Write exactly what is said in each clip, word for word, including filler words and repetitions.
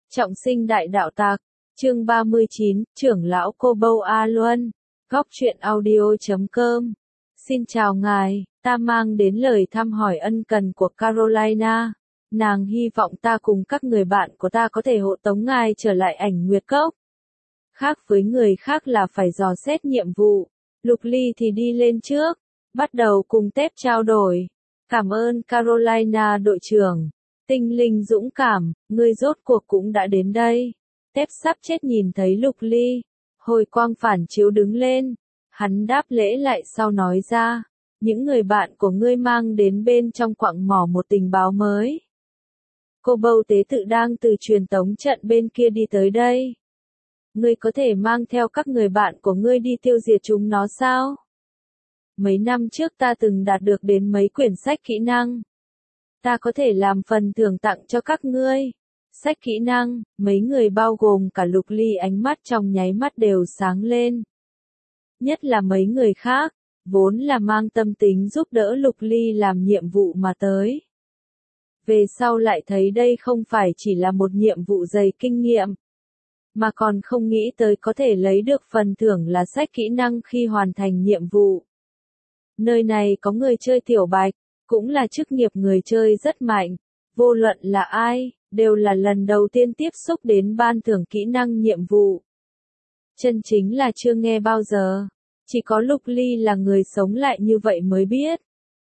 Trọng sinh đại đạo tặc, chương ba mươi chín, trưởng lão Cô Bâu A Luân, góc truyện audio chấm com. Xin chào ngài, ta mang đến lời thăm hỏi ân cần của Carolina. Nàng hy vọng ta cùng các người bạn của ta có thể hộ tống ngài trở lại Ảnh Nguyệt Cốc. Khác với người khác là phải dò xét nhiệm vụ, Lục Ly thì đi lên trước, bắt đầu cùng Tép trao đổi. Cảm ơn Carolina đội trưởng. Tinh linh dũng cảm, ngươi rốt cuộc cũng đã đến đây. Tép sắp chết nhìn thấy Lục Ly. Hồi quang phản chiếu đứng lên. Hắn đáp lễ lại sau nói ra. Những người bạn của ngươi mang đến bên trong quặng mỏ một tình báo mới. Cô bầu tế tự đang từ truyền tống trận bên kia đi tới đây. Ngươi có thể mang theo các người bạn của ngươi đi tiêu diệt chúng nó sao? Mấy năm trước ta từng đạt được đến mấy quyển sách kỹ năng. Ta có thể làm phần thưởng tặng cho các ngươi. Sách kỹ năng, mấy người bao gồm cả Lục Ly ánh mắt trong nháy mắt đều sáng lên. Nhất là mấy người khác, vốn là mang tâm tính giúp đỡ Lục Ly làm nhiệm vụ mà tới. Về sau lại thấy đây không phải chỉ là một nhiệm vụ dày kinh nghiệm, mà còn không nghĩ tới có thể lấy được phần thưởng là sách kỹ năng khi hoàn thành nhiệm vụ. Nơi này có người chơi tiểu bạch, cũng là chức nghiệp người chơi rất mạnh, vô luận là ai, đều là lần đầu tiên tiếp xúc đến ban thưởng kỹ năng nhiệm vụ. Chân chính là chưa nghe bao giờ, chỉ có Lục Ly là người sống lại như vậy mới biết.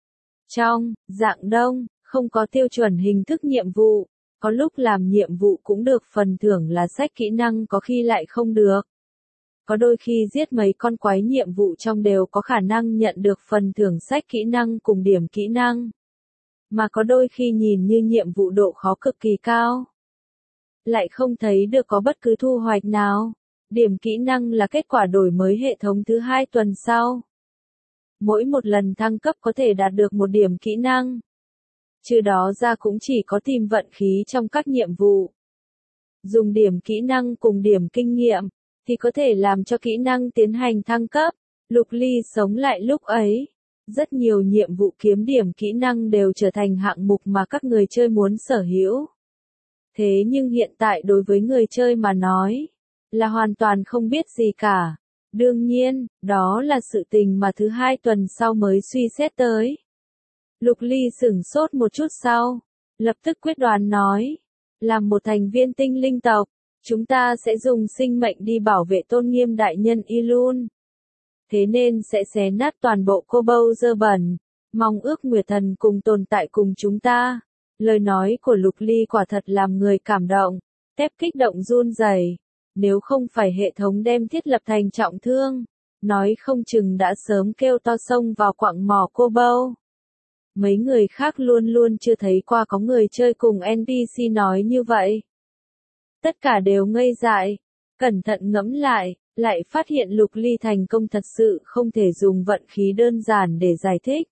Trong dạng đông, không có tiêu chuẩn hình thức nhiệm vụ, có lúc làm nhiệm vụ cũng được phần thưởng là sách kỹ năng, có khi lại không được. Có đôi khi giết mấy con quái nhiệm vụ trong đều có khả năng nhận được phần thưởng sách kỹ năng cùng điểm kỹ năng. Mà có đôi khi nhìn như nhiệm vụ độ khó cực kỳ cao, lại không thấy được có bất cứ thu hoạch nào. Điểm kỹ năng là kết quả đổi mới hệ thống thứ hai tuần sau. Mỗi một lần thăng cấp có thể đạt được một điểm kỹ năng. Trừ đó ra cũng chỉ có tìm vận khí trong các nhiệm vụ. Dùng điểm kỹ năng cùng điểm kinh nghiệm thì có thể làm cho kỹ năng tiến hành thăng cấp. Lục Ly sống lại lúc ấy. Rất nhiều nhiệm vụ kiếm điểm kỹ năng đều trở thành hạng mục mà các người chơi muốn sở hữu. Thế nhưng hiện tại đối với người chơi mà nói, là hoàn toàn không biết gì cả. Đương nhiên, đó là sự tình mà thứ hai tuần sau mới suy xét tới. Lục Ly sửng sốt một chút sau, lập tức quyết đoán nói, làm một thành viên tinh linh tộc, chúng ta sẽ dùng sinh mệnh đi bảo vệ tôn nghiêm đại nhân Ilun. Thế nên sẽ xé nát toàn bộ cô bâu dơ bẩn, mong ước Nguyệt Thần cùng tồn tại cùng chúng ta. Lời nói của Lục Ly quả thật làm người cảm động, Tép kích động run rẩy. Nếu không phải hệ thống đem thiết lập thành trọng thương, nói không chừng đã sớm kêu to xông vào quặng mỏ cô bâu. Mấy người khác luôn luôn chưa thấy qua có người chơi cùng en pê xê nói như vậy. Tất cả đều ngây dại, cẩn thận ngẫm lại, lại phát hiện Lục Ly thành công thật sự không thể dùng vận khí đơn giản để giải thích.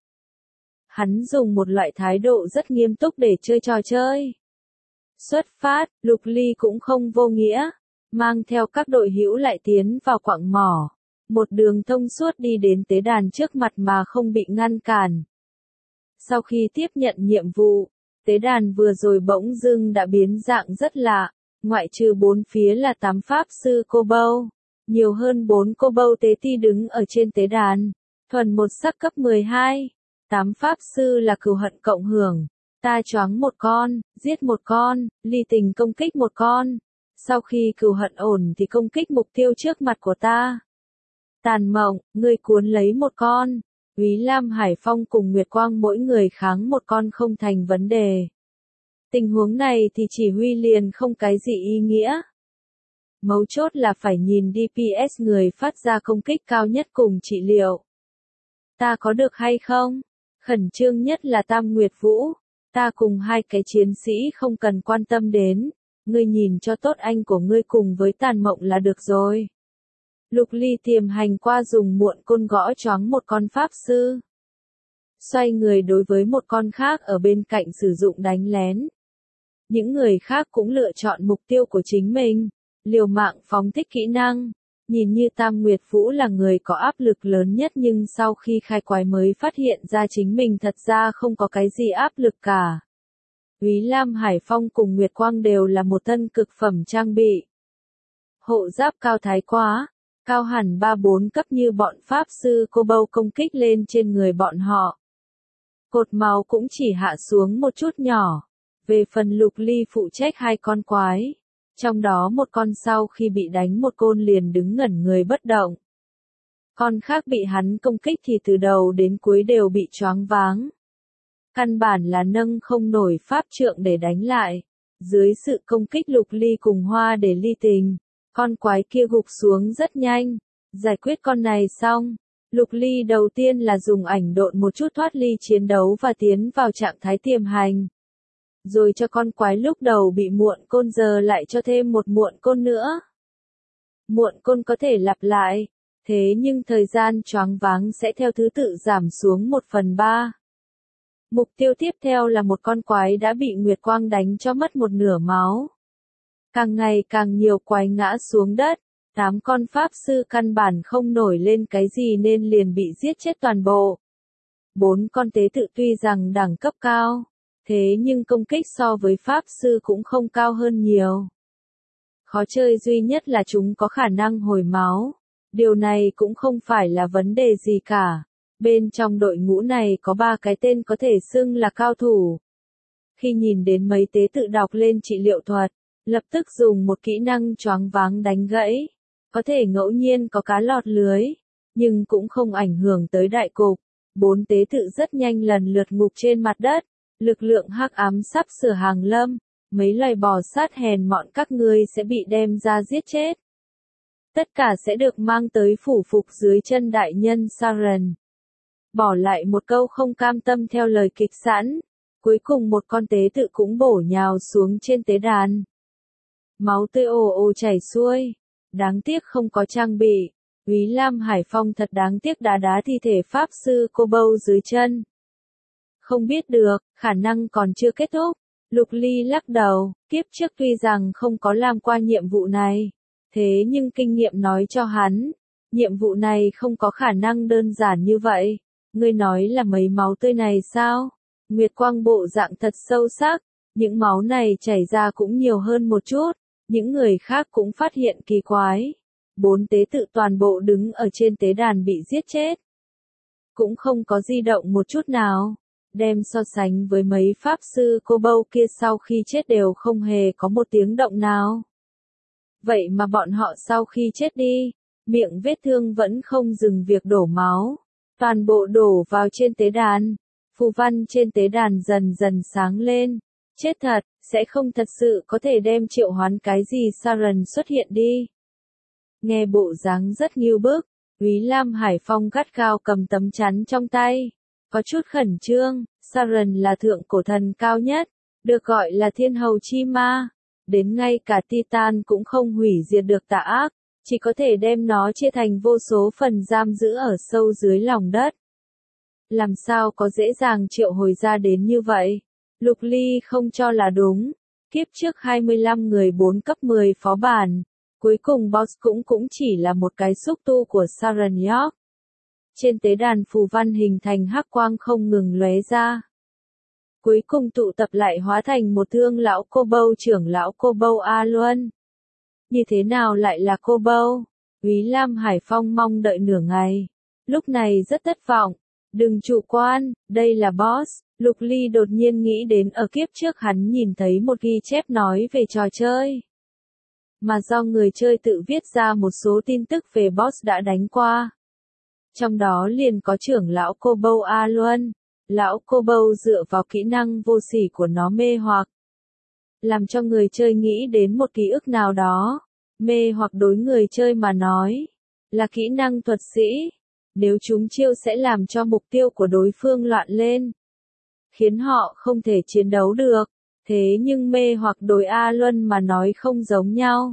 Hắn dùng một loại thái độ rất nghiêm túc để chơi trò chơi. Xuất phát, Lục Ly cũng không vô nghĩa, mang theo các đội hữu lại tiến vào quặng mỏ. Một đường thông suốt đi đến tế đàn trước mặt mà không bị ngăn cản. Sau khi tiếp nhận nhiệm vụ, tế đàn vừa rồi bỗng dưng đã biến dạng rất lạ, ngoại trừ bốn phía là tám pháp sư cô bâu, nhiều hơn bốn cô bâu tế ti đứng ở trên tế đàn, thuần một sắc cấp mười hai, tám pháp sư là cừu hận cộng hưởng, ta choáng một con, giết một con, ly tình công kích một con, sau khi cừu hận ổn thì công kích mục tiêu trước mặt của ta. Tàn mộng, ngươi cuốn lấy một con. Úy Lam Hải Phong cùng Nguyệt Quang mỗi người kháng một con không thành vấn đề. Tình huống này thì chỉ huy liền không cái gì ý nghĩa. Mấu chốt là phải nhìn đê pê ét người phát ra công kích cao nhất cùng trị liệu. Ta có được hay không? Khẩn trương nhất là Tam Nguyệt Vũ. Ta cùng hai cái chiến sĩ không cần quan tâm đến. Ngươi nhìn cho tốt anh của ngươi cùng với Tàn Mộng là được rồi. Lục Ly tiềm hành qua dùng muộn côn gõ choáng một con pháp sư. Xoay người đối với một con khác ở bên cạnh sử dụng đánh lén. Những người khác cũng lựa chọn mục tiêu của chính mình, liều mạng phóng thích kỹ năng. Nhìn như Tam Nguyệt Vũ là người có áp lực lớn nhất nhưng sau khi khai quái mới phát hiện ra chính mình thật ra không có cái gì áp lực cả. Úy Lam Hải Phong cùng Nguyệt Quang đều là một thân cực phẩm trang bị. Hộ giáp cao thái quá, cao hẳn ba bốn cấp như bọn Pháp sư cô bâu công kích lên trên người bọn họ. Cột máu cũng chỉ hạ xuống một chút nhỏ. Về phần Lục Ly phụ trách hai con quái. Trong đó một con sau khi bị đánh một côn liền đứng ngẩn người bất động. Con khác bị hắn công kích thì từ đầu đến cuối đều bị choáng váng. Căn bản là nâng không nổi pháp trượng để đánh lại. Dưới sự công kích Lục Ly cùng Hoa để ly tình, con quái kia gục xuống rất nhanh. Giải quyết con này xong, Lục Ly đầu tiên là dùng ảnh độn một chút thoát ly chiến đấu và tiến vào trạng thái tiềm hành. Rồi cho con quái lúc đầu bị muộn côn giờ lại cho thêm một muộn côn nữa. Muộn côn có thể lặp lại, thế nhưng thời gian choáng váng sẽ theo thứ tự giảm xuống một phần ba. Mục tiêu tiếp theo là một con quái đã bị Nguyệt Quang đánh cho mất một nửa máu. Càng ngày càng nhiều quái ngã xuống đất, tám con pháp sư căn bản không nổi lên cái gì nên liền bị giết chết toàn bộ. Bốn con tế tự tuy rằng đẳng cấp cao, thế nhưng công kích so với pháp sư cũng không cao hơn nhiều. Khó chơi duy nhất là chúng có khả năng hồi máu. Điều này cũng không phải là vấn đề gì cả. Bên trong đội ngũ này có ba cái tên có thể xưng là cao thủ. Khi nhìn đến mấy tế tự đọc lên trị liệu thuật, lập tức dùng một kỹ năng choáng váng đánh gãy. Có thể ngẫu nhiên có cá lọt lưới, nhưng cũng không ảnh hưởng tới đại cục. Bốn tế tự rất nhanh lần lượt ngục trên mặt đất. Lực lượng hắc ám sắp sửa hàng lâm. Mấy loài bò sát hèn mọn các ngươi sẽ bị đem ra giết chết. Tất cả sẽ được mang tới phủ phục dưới chân đại nhân Saren. Bỏ lại một câu không cam tâm theo lời kịch sẵn. Cuối cùng một con tế tự cũng bổ nhào xuống trên tế đàn. Máu tươi ồ ồ chảy xuôi. Đáng tiếc không có trang bị. Úy Lam Hải Phong thật đáng tiếc đá đá thi thể pháp sư cô bâu dưới chân. Không biết được, khả năng còn chưa kết thúc. Lục Ly lắc đầu, kiếp trước tuy rằng không có làm qua nhiệm vụ này. Thế nhưng kinh nghiệm nói cho hắn, nhiệm vụ này không có khả năng đơn giản như vậy. Ngươi nói là mấy máu tươi này sao? Nguyệt Quang bộ dạng thật sâu sắc, những máu này chảy ra cũng nhiều hơn một chút. Những người khác cũng phát hiện kỳ quái. Bốn tế tự toàn bộ đứng ở trên tế đàn bị giết chết. Cũng không có di động một chút nào. Đem so sánh với mấy pháp sư cô bâu kia sau khi chết đều không hề có một tiếng động nào. Vậy mà bọn họ sau khi chết đi, miệng vết thương vẫn không dừng việc đổ máu. Toàn bộ đổ vào trên tế đàn. Phù văn trên tế đàn dần dần sáng lên. Chết thật, sẽ không thật sự có thể đem triệu hoán cái gì Saren xuất hiện đi. Nghe bộ dáng rất nghiêu bức, Úy Lam Hải Phong gắt gao cầm tấm chắn trong tay. Có chút khẩn trương, Saren là thượng cổ thần cao nhất, được gọi là thiên hầu chi ma. Đến ngay cả Titan cũng không hủy diệt được tà ác, chỉ có thể đem nó chia thành vô số phần giam giữ ở sâu dưới lòng đất. Làm sao có dễ dàng triệu hồi ra đến như vậy? Lục Ly không cho là đúng. Kiếp trước hai mươi lăm người bốn cấp mười phó bản. Cuối cùng boss cũng cũng chỉ là một cái xúc tu của Saren York. Trên tế đàn phù văn hình thành hắc quang không ngừng lóe ra. Cuối cùng tụ tập lại hóa thành một thương lão cô bâu trưởng lão cô bâu A Luân. Như thế nào lại là cô bâu? Úy Lam Hải Phong mong đợi nửa ngày. Lúc này rất thất vọng. Đừng chủ quan, đây là boss. Lục Ly đột nhiên nghĩ đến ở kiếp trước hắn nhìn thấy một ghi chép nói về trò chơi. Mà do người chơi tự viết ra một số tin tức về boss đã đánh qua. Trong đó liền có trưởng lão cô bâu A Luân. Lão cô bâu dựa vào kỹ năng vô sỉ của nó mê hoặc. Làm cho người chơi nghĩ đến một ký ức nào đó. Mê hoặc đối người chơi mà nói. Là kỹ năng thuật sĩ. Nếu chúng chiêu sẽ làm cho mục tiêu của đối phương loạn lên. Khiến họ không thể chiến đấu được. Thế nhưng mê hoặc đối A Luân mà nói không giống nhau.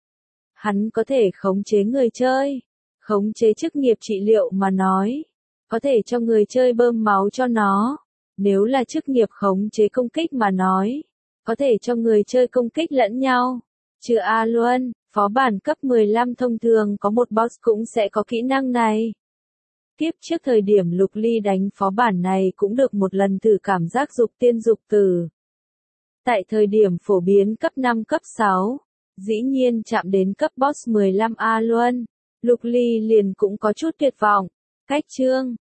Hắn có thể khống chế người chơi. Khống chế chức nghiệp trị liệu mà nói. Có thể cho người chơi bơm máu cho nó. Nếu là chức nghiệp khống chế công kích mà nói. Có thể cho người chơi công kích lẫn nhau. Trừ A Luân, phó bản cấp mười lăm thông thường có một boss cũng sẽ có kỹ năng này. Tiếp trước thời điểm Lục Ly đánh phó bản này cũng được một lần thử cảm giác dục tiên dục tử. Tại thời điểm phổ biến cấp năm cấp sáu, dĩ nhiên chạm đến cấp boss mười lăm A luôn, Lục Ly liền cũng có chút tuyệt vọng. Cách chương